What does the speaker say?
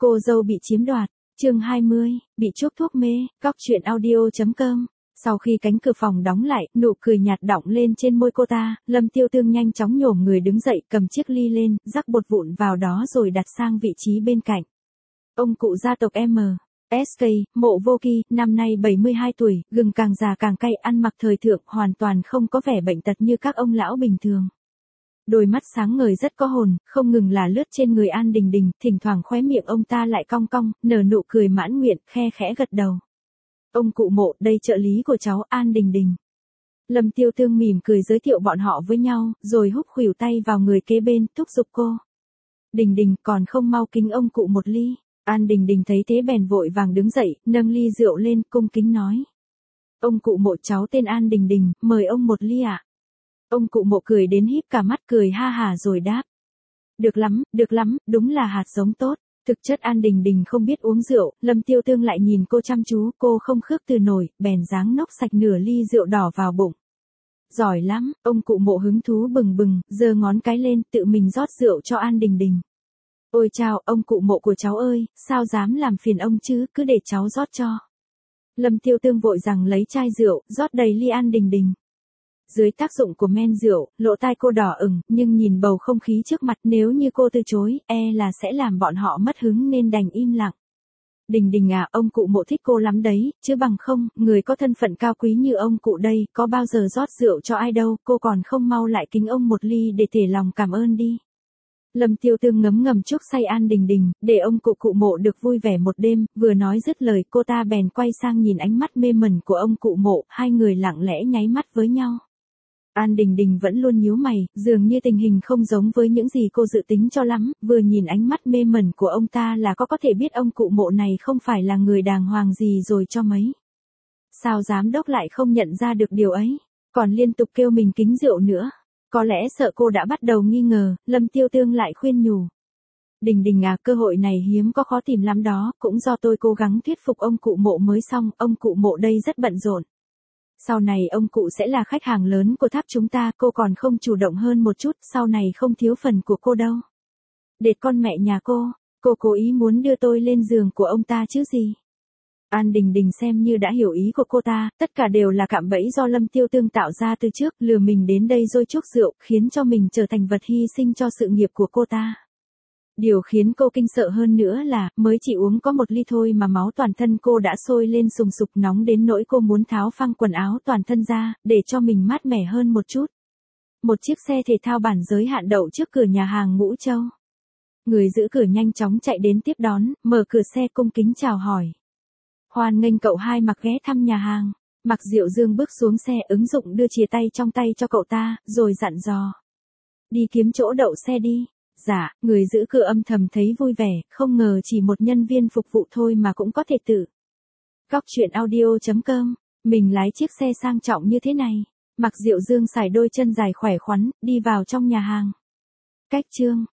Cô dâu bị chiếm đoạt, chương 20, bị chuốc thuốc mê, cóc.audio.com. Sau khi cánh cửa phòng đóng lại, nụ cười nhạt đọng lên trên môi cô ta, Lâm Tiêu Tương nhanh chóng nhổm người đứng dậy, cầm chiếc ly lên, rắc bột vụn vào đó rồi đặt sang vị trí bên cạnh. Ông cụ gia tộc M.S.K, Mộ Vô Kỳ, năm nay 72 tuổi, gừng càng già càng cay, ăn mặc thời thượng, hoàn toàn không có vẻ bệnh tật như các ông lão bình thường. Đôi mắt sáng ngời rất có hồn, không ngừng là lướt trên người An Đình Đình, thỉnh thoảng khóe miệng ông ta lại cong cong, nở nụ cười mãn nguyện, khe khẽ gật đầu. Ông cụ Mộ, đây trợ lý của cháu An Đình Đình. Lâm Tiêu Tương mỉm cười giới thiệu bọn họ với nhau, rồi húc khuỷu tay vào người kế bên, thúc giục cô. Đình Đình, còn không mau kính ông cụ một ly. An Đình Đình thấy thế bèn vội vàng đứng dậy, nâng ly rượu lên, cung kính nói. Ông cụ Mộ, cháu tên An Đình Đình, mời ông một ly ạ. Ông cụ Mộ cười đến híp cả mắt, cười ha hả rồi đáp. Được lắm, đúng là hạt giống tốt. Thực chất An Đình Đình không biết uống rượu, Lâm Tiêu Tương lại nhìn cô chăm chú, cô không khước từ nổi, bèn giáng nốc sạch nửa ly rượu đỏ vào bụng. Giỏi lắm, ông cụ Mộ hứng thú bừng bừng, giơ ngón cái lên, tự mình rót rượu cho An Đình Đình. Ôi chào, ông cụ Mộ của cháu ơi, sao dám làm phiền ông chứ, cứ để cháu rót cho. Lâm Tiêu Tương vội rằng lấy chai rượu, rót đầy ly An Đình Đình. Dưới tác dụng của men rượu, lỗ tai cô đỏ ửng, nhưng nhìn bầu không khí trước mặt, nếu như cô từ chối, là sẽ làm bọn họ mất hứng nên đành im lặng. Đình Đình à, ông cụ Mộ thích cô lắm đấy, chứ bằng không, người có thân phận cao quý như ông cụ đây, có bao giờ rót rượu cho ai đâu, cô còn không mau lại kính ông một ly để thể lòng cảm ơn đi. Lâm Tiêu Tương ngấm ngầm chuốc say An Đình Đình, để ông cụ Mộ được vui vẻ một đêm, vừa nói dứt lời cô ta bèn quay sang nhìn ánh mắt mê mẩn của ông cụ Mộ, hai người lặng lẽ nháy mắt với nhau. An Đình Đình vẫn luôn nhíu mày, dường như tình hình không giống với những gì cô dự tính cho lắm, vừa nhìn ánh mắt mê mẩn của ông ta là có thể biết ông cụ Mộ này không phải là người đàng hoàng gì rồi cho mấy. Sao giám đốc lại không nhận ra được điều ấy, còn liên tục kêu mình kính rượu nữa. Có lẽ sợ cô đã bắt đầu nghi ngờ, Lâm Tiêu Tương lại khuyên nhủ. Đình Đình à, cơ hội này hiếm có khó tìm lắm đó, cũng do tôi cố gắng thuyết phục ông cụ Mộ mới xong, ông cụ Mộ đây rất bận rộn. Sau này ông cụ sẽ là khách hàng lớn của tháp chúng ta, cô còn không chủ động hơn một chút, sau này không thiếu phần của cô đâu. Đệt con mẹ nhà cô cố ý muốn đưa tôi lên giường của ông ta chứ gì. An Đình Đình xem như đã hiểu ý của cô ta, tất cả đều là cạm bẫy do Lâm Tiêu Tương tạo ra từ trước, lừa mình đến đây rồi chuốc rượu, khiến cho mình trở thành vật hy sinh cho sự nghiệp của cô ta. Điều khiến cô kinh sợ hơn nữa là, mới chỉ uống có một ly thôi mà máu toàn thân cô đã sôi lên sùng sục nóng đến nỗi cô muốn tháo phăng quần áo toàn thân ra, để cho mình mát mẻ hơn một chút. Một chiếc xe thể thao bản giới hạn đậu trước cửa nhà hàng Ngũ Châu. Người giữ cửa nhanh chóng chạy đến tiếp đón, mở cửa xe cung kính chào hỏi. Hoan nghênh cậu hai Mặc ghé thăm nhà hàng. Mặc Diệu Dương bước xuống xe, ứng dụng đưa chìa tay trong tay cho cậu ta, rồi dặn dò. Đi kiếm chỗ đậu xe đi. Dạ, người giữ cửa âm thầm thấy vui vẻ, không ngờ chỉ một nhân viên phục vụ thôi mà cũng có thể tự. Cóc.audio.com, mình lái chiếc xe sang trọng như thế này. Mặc Diệu Dương xài đôi chân dài khỏe khoắn, đi vào trong nhà hàng. Cách chương.